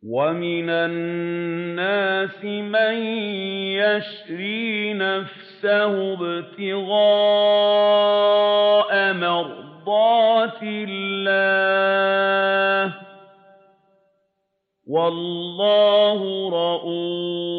وَمِنَ النَّاسِ مَن يَشْرِي نَفْسَهُ ابْتِغَاءَ مَرْضَاتِ اللَّهِ ۗ وَاللَّهُ رَءُوفٌ